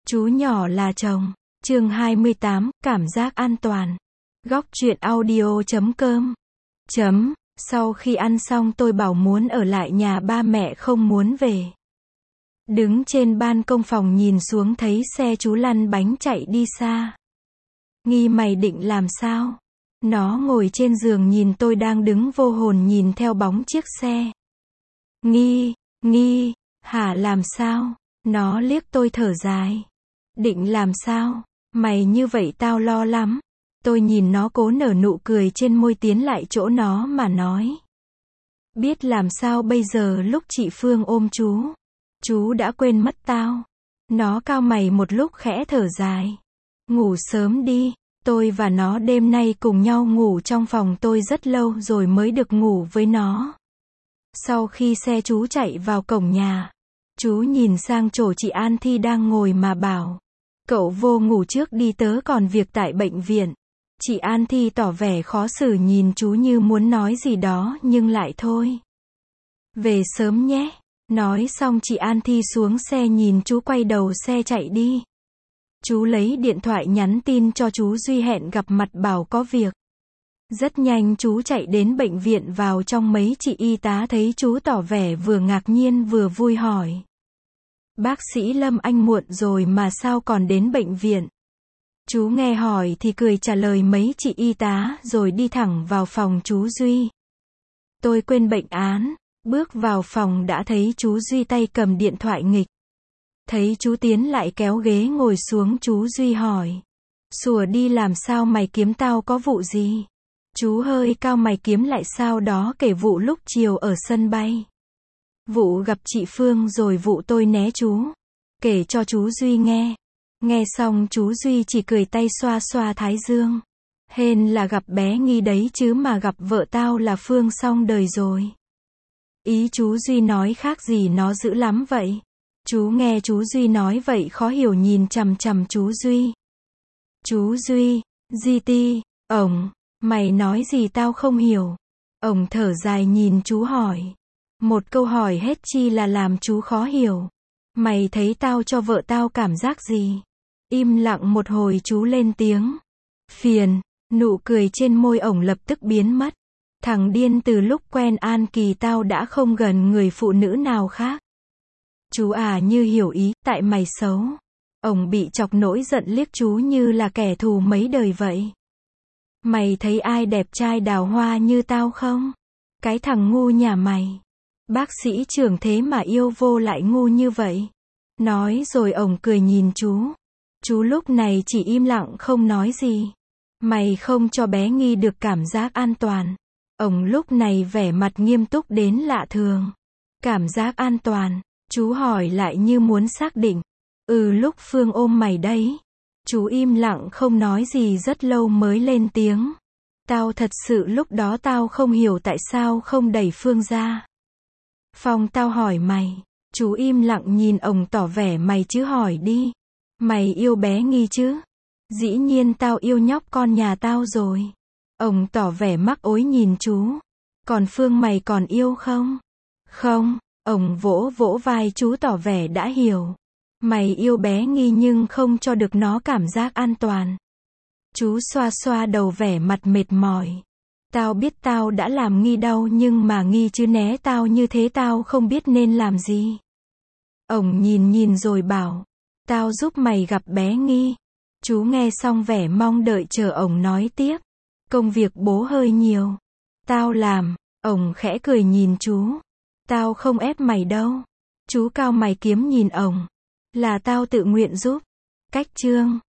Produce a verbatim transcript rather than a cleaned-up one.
Chú nhỏ là chồng. Chương hai mươi tám, cảm giác an toàn. Góc truyện audio chấm com. Chấm. Sau khi ăn xong tôi bảo muốn ở lại nhà ba mẹ không muốn về. Đứng trên ban công phòng nhìn xuống thấy xe chú lăn bánh chạy đi xa. Nghi mày định làm sao? Nó ngồi trên giường nhìn tôi đang đứng vô hồn nhìn theo bóng chiếc xe. Nghi, Nghi, hả làm sao? Nó liếc tôi thở dài. Định làm sao? Mày như vậy tao lo lắm. Tôi nhìn nó cố nở nụ cười trên môi tiến lại chỗ nó mà nói. Biết làm sao bây giờ lúc chị Phương ôm chú. Chú đã quên mất tao. Nó cau mày một lúc khẽ thở dài. Ngủ sớm đi. Tôi và nó đêm nay cùng nhau ngủ trong phòng tôi rất lâu rồi mới được ngủ với nó. Sau khi xe chú chạy vào cổng nhà, chú nhìn sang chỗ chị An Thi đang ngồi mà bảo. Cậu vô ngủ trước đi, tớ còn việc tại bệnh viện. Chị An Thi tỏ vẻ khó xử nhìn chú như muốn nói gì đó nhưng lại thôi. Về sớm nhé. Nói xong chị An Thi xuống xe nhìn chú quay đầu xe chạy đi. Chú lấy điện thoại nhắn tin cho chú Duy hẹn gặp mặt bảo có việc. Rất nhanh chú chạy đến bệnh viện, vào trong mấy chị y tá thấy chú tỏ vẻ vừa ngạc nhiên vừa vui hỏi. Bác sĩ Lâm anh muộn rồi mà sao còn đến bệnh viện? Chú nghe hỏi thì cười trả lời mấy chị y tá rồi đi thẳng vào phòng chú Duy. Tôi quên bệnh án, bước vào phòng đã thấy chú Duy tay cầm điện thoại nghịch. Thấy chú tiến lại kéo ghế ngồi xuống, chú Duy hỏi. Sủa đi, làm sao mày kiếm tao, có vụ gì? Chú hơi cau mày, kiếm lại sao đó kể vụ lúc chiều ở sân bay. Vụ gặp chị Phương rồi vụ tôi né chú. Kể cho chú Duy nghe. Nghe xong chú Duy chỉ cười tay xoa xoa thái dương. Hên là gặp bé Nghi đấy chứ mà gặp vợ tao là Phương xong đời rồi. Ý chú Duy nói khác gì nó dữ lắm vậy? Chú nghe chú Duy nói vậy khó hiểu nhìn chằm chằm chú Duy. Chú Duy, Di Ti, ổng, mày nói gì tao không hiểu. Ổng thở dài nhìn chú hỏi. Một câu hỏi hết chi là làm chú khó hiểu. Mày thấy tao cho vợ tao cảm giác gì? Im lặng một hồi chú lên tiếng. Phiền. Nụ cười trên môi ổng lập tức biến mất. Thằng điên, từ lúc quen An Kỳ tao đã không gần người phụ nữ nào khác. Chú à như hiểu ý, tại mày xấu. Ổng bị chọc nổi giận liếc chú như là kẻ thù mấy đời vậy. Mày thấy ai đẹp trai đào hoa như tao không? Cái thằng ngu nhà mày. Bác sĩ trưởng thế mà yêu vô lại ngu như vậy. Nói rồi ổng cười nhìn chú. Chú lúc này chỉ im lặng không nói gì. Mày không cho bé Nghi được cảm giác an toàn. Ổng lúc này vẻ mặt nghiêm túc đến lạ thường. Cảm giác an toàn. Chú hỏi lại như muốn xác định. Ừ, lúc Phương ôm mày đấy. Chú im lặng không nói gì rất lâu mới lên tiếng. Tao thật sự lúc đó tao không hiểu tại sao không đẩy Phương ra. Phong, tao hỏi mày. Chú im lặng nhìn ổng tỏ vẻ mày chứ hỏi đi. Mày yêu bé Nghi chứ? Dĩ nhiên tao yêu nhóc con nhà tao rồi. Ổng tỏ vẻ mắc ối nhìn chú. Còn Phương mày còn yêu không? Không. Ổng vỗ vỗ vai chú tỏ vẻ đã hiểu. Mày yêu bé Nghi nhưng không cho được nó cảm giác an toàn. Chú xoa xoa đầu vẻ mặt mệt mỏi. Tao biết tao đã làm Nghi đau nhưng mà Nghi chứ né tao như thế tao không biết nên làm gì. Ổng nhìn nhìn rồi bảo. Tao giúp mày gặp bé Nghi. Chú nghe xong vẻ mong đợi chờ ổng nói tiếp. Công việc bố hơi nhiều. Tao làm. Ổng khẽ cười nhìn chú. Tao không ép mày đâu. Chú cau mày kiếm nhìn ổng. Là tao tự nguyện giúp. Cách chương.